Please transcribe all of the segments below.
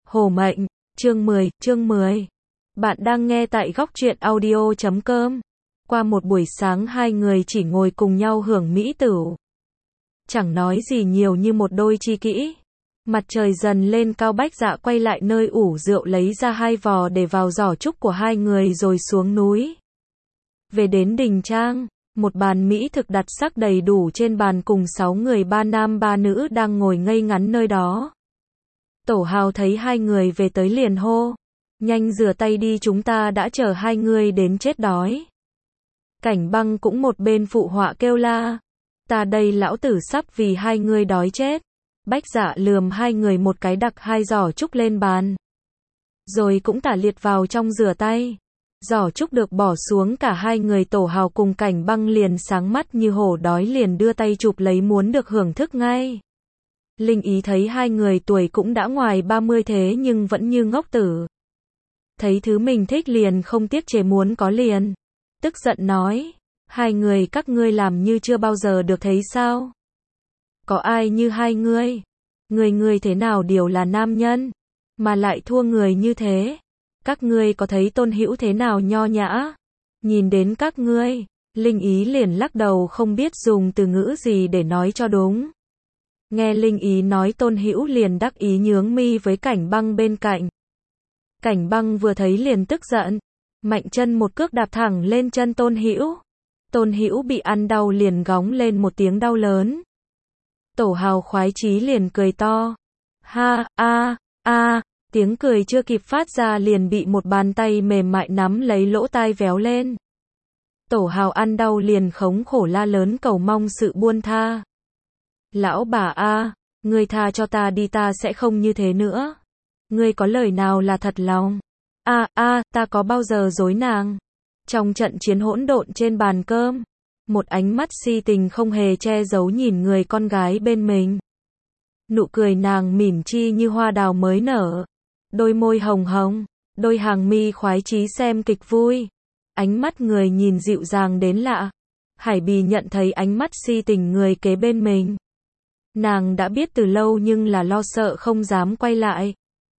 Hồ mệnh, chương 10. Bạn đang nghe tại góc truyện audio.com. Qua một buổi sáng hai người chỉ ngồi cùng nhau hưởng mỹ tửu. Chẳng nói gì nhiều như một đôi tri kỷ. Mặt trời dần lên cao, Bách Dạ quay lại nơi ủ rượu lấy ra 2 vò để vào giỏ trúc của hai người rồi xuống núi. Về đến đình trang, một bàn mỹ thực đặt sắc đầy đủ trên bàn cùng 6 người 3 nam 3 nữ đang ngồi ngây ngắn nơi đó. Tổ Hào thấy hai người về tới liền hô: "Nhanh rửa tay đi, chúng ta đã chờ hai người đến chết đói." Cảnh Băng cũng một bên phụ họa kêu la: "Ta đây lão tử sắp vì hai người đói chết." Bách Dạ lườm hai người một cái, đặt 2 giỏ trúc lên bàn. Rồi cũng tả liệt vào trong rửa tay. Giỏ trúc được bỏ xuống, cả hai người Tổ Hào cùng Cảnh Băng liền sáng mắt như hổ đói, liền đưa tay chụp lấy muốn được hưởng thức ngay. Linh Ý thấy hai người tuổi cũng đã ngoài 30 thế nhưng vẫn như ngốc tử. Thấy thứ mình thích liền không tiếc chế muốn có liền. Tức giận nói: "Hai người các ngươi làm như chưa bao giờ được thấy sao? Có ai như hai ngươi? Người thế nào đều là nam nhân, mà lại thua người như thế. Các ngươi có thấy Tôn Hữu thế nào nho nhã? Nhìn đến các ngươi." Linh Ý liền lắc đầu không biết dùng từ ngữ gì để nói cho đúng. Nghe Linh Ý nói, Tôn Hữu liền đắc ý nhướng mi với Cảnh Băng bên cạnh. Cảnh Băng vừa thấy liền tức giận, mạnh chân một cước đạp thẳng lên chân Tôn Hữu. Tôn Hữu bị ăn đau liền góng lên một tiếng đau lớn. Tổ Hào khoái chí liền cười to. Ha a a, tiếng cười chưa kịp phát ra liền bị một bàn tay mềm mại nắm lấy lỗ tai véo lên. Tổ Hào ăn đau liền khống khổ la lớn cầu mong sự buông tha. "Lão bà a, ngươi tha cho ta đi, ta sẽ không như thế nữa. Ngươi có lời nào là thật lòng?" Ta có bao giờ dối nàng." Trong trận chiến hỗn độn trên bàn cơm, một ánh mắt si tình không hề che giấu nhìn người con gái bên mình. Nụ cười nàng mỉm chi như hoa đào mới nở, đôi môi hồng hồng, đôi hàng mi khoái chí xem kịch vui. Ánh mắt người nhìn dịu dàng đến lạ. Hải Bì nhận thấy ánh mắt si tình người kế bên mình. Nàng đã biết từ lâu nhưng là lo sợ không dám quay lại.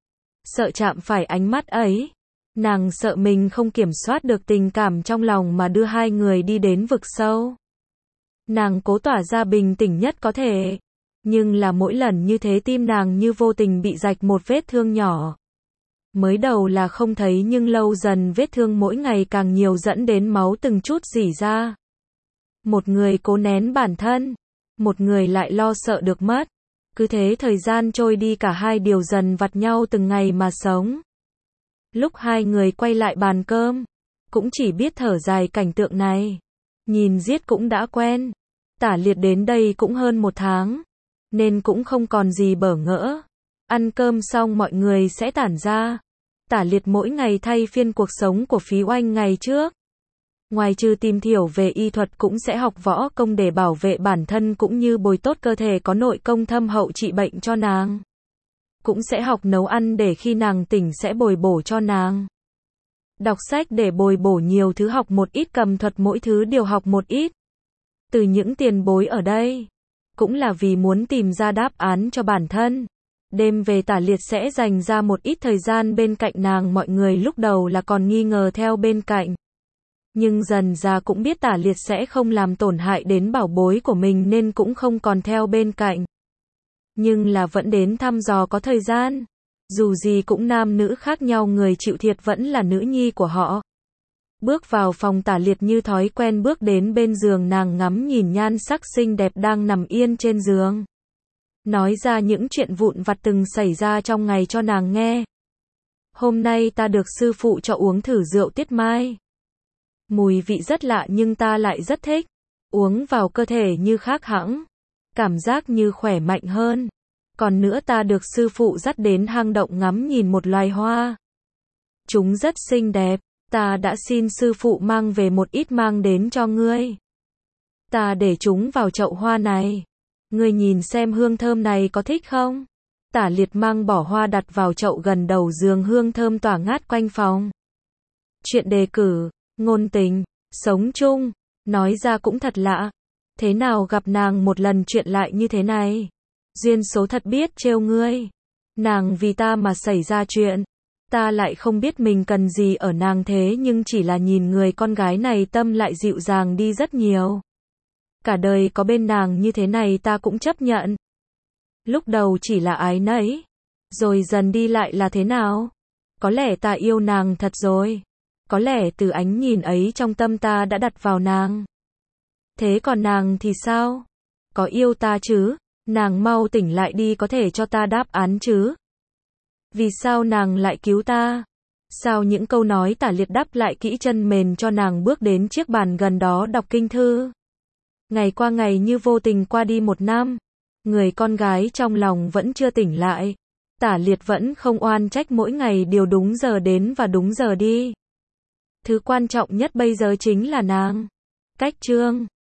Sợ chạm phải ánh mắt ấy. Nàng sợ mình không kiểm soát được tình cảm trong lòng mà đưa hai người đi đến vực sâu. Nàng cố tỏ ra bình tĩnh nhất có thể. Nhưng là mỗi lần như thế tim nàng như vô tình bị rạch một vết thương nhỏ. Mới đầu là không thấy nhưng lâu dần vết thương mỗi ngày càng nhiều dẫn đến máu từng chút rỉ ra. Một người cố nén bản thân, một người lại lo sợ được mất. Cứ thế thời gian trôi đi, cả hai đều dần vặt nhau từng ngày mà sống. Lúc hai người quay lại bàn cơm, cũng chỉ biết thở dài cảnh tượng này. Nhìn giết cũng đã quen. Tả liệt đến đây cũng hơn 1 tháng, nên cũng không còn gì bỡ ngỡ. Ăn cơm xong mọi người sẽ tản ra. Tả liệt mỗi ngày thay phiên cuộc sống của Phí Oanh ngày trước. Ngoài trừ tìm hiểu về y thuật cũng sẽ học võ công để bảo vệ bản thân cũng như bồi tốt cơ thể, có nội công thâm hậu trị bệnh cho nàng. Cũng sẽ học nấu ăn để khi nàng tỉnh sẽ bồi bổ cho nàng. Đọc sách để bồi bổ nhiều thứ, học một ít, cầm thuật mỗi thứ đều học một ít. Từ những tiền bối ở đây, cũng là vì muốn tìm ra đáp án cho bản thân. Đêm về Tả liệt sẽ dành ra một ít thời gian bên cạnh nàng. Mọi người lúc đầu là còn nghi ngờ theo bên cạnh. Nhưng dần ra cũng biết Tả liệt sẽ không làm tổn hại đến bảo bối của mình nên cũng không còn theo bên cạnh. Nhưng là vẫn đến thăm dò có thời gian. Dù gì cũng nam nữ khác nhau, người chịu thiệt vẫn là nữ nhi của họ. Bước vào phòng, Tả liệt như thói quen bước đến bên giường nàng, ngắm nhìn nhan sắc xinh đẹp đang nằm yên trên giường. Nói ra những chuyện vụn vặt từng xảy ra trong ngày cho nàng nghe. "Hôm nay ta được sư phụ cho uống thử rượu tiết mai. Mùi vị rất lạ nhưng ta lại rất thích. Uống vào cơ thể như khác hẳn. Cảm giác như khỏe mạnh hơn. Còn nữa ta được sư phụ dắt đến hang động ngắm nhìn một loài hoa. Chúng rất xinh đẹp. Ta đã xin sư phụ mang về một ít mang đến cho ngươi. Ta để chúng vào chậu hoa này. Ngươi nhìn xem hương thơm này có thích không?" Tả liệt mang bỏ hoa đặt vào chậu gần đầu giường, hương thơm tỏa ngát quanh phòng. Chuyện đề cử, ngôn tình, sống chung, nói ra cũng thật lạ. Thế nào gặp nàng một lần chuyện lại như thế này? Duyên số thật biết trêu ngươi. Nàng vì ta mà xảy ra chuyện. Ta lại không biết mình cần gì ở nàng thế nhưng chỉ là nhìn người con gái này tâm lại dịu dàng đi rất nhiều. Cả đời có bên nàng như thế này ta cũng chấp nhận. Lúc đầu chỉ là ái nấy. Rồi dần đi lại là thế nào? Có lẽ ta yêu nàng thật rồi. Có lẽ từ ánh nhìn ấy trong tâm ta đã đặt vào nàng. Thế còn nàng thì sao? Có yêu ta chứ? Nàng mau tỉnh lại đi có thể cho ta đáp án chứ? Vì sao nàng lại cứu ta? Sao những câu nói tả liệt đắp lại kỹ chân mền cho nàng bước đến chiếc bàn gần đó đọc kinh thư? Ngày qua ngày như vô tình qua đi 1 năm. Người con gái trong lòng vẫn chưa tỉnh lại. Tả liệt vẫn không oan trách mỗi ngày đều đúng giờ đến và đúng giờ đi. Thứ quan trọng nhất bây giờ chính là nàng. Cách chương